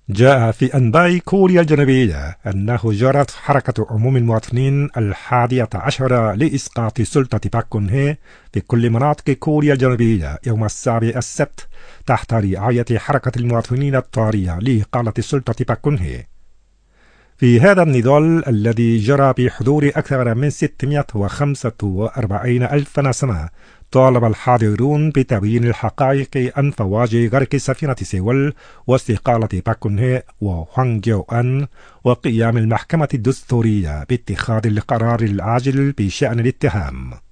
جاء في أنباء كوريا الجنوبية أنه جرت حركة عموم المواطنين 11 لإسقاط سلطة باك كون هي في كل مناطق كوريا الجنوبية يوم السابع السبت تحت رعاية حركة المواطنين الطارية لإقالة سلطة باك كون هي. في هذا النضال الذي جرى بحضور أكثر من 645 ألف نسمة، طالب الحاضرون بتبيين الحقائق عن فواجع غرق سفينة سيول واستقالة باك كون هي وهوانغ جيو أن، وقيام المحكمة الدستورية باتخاذ القرار العاجل بشأن الاتهام.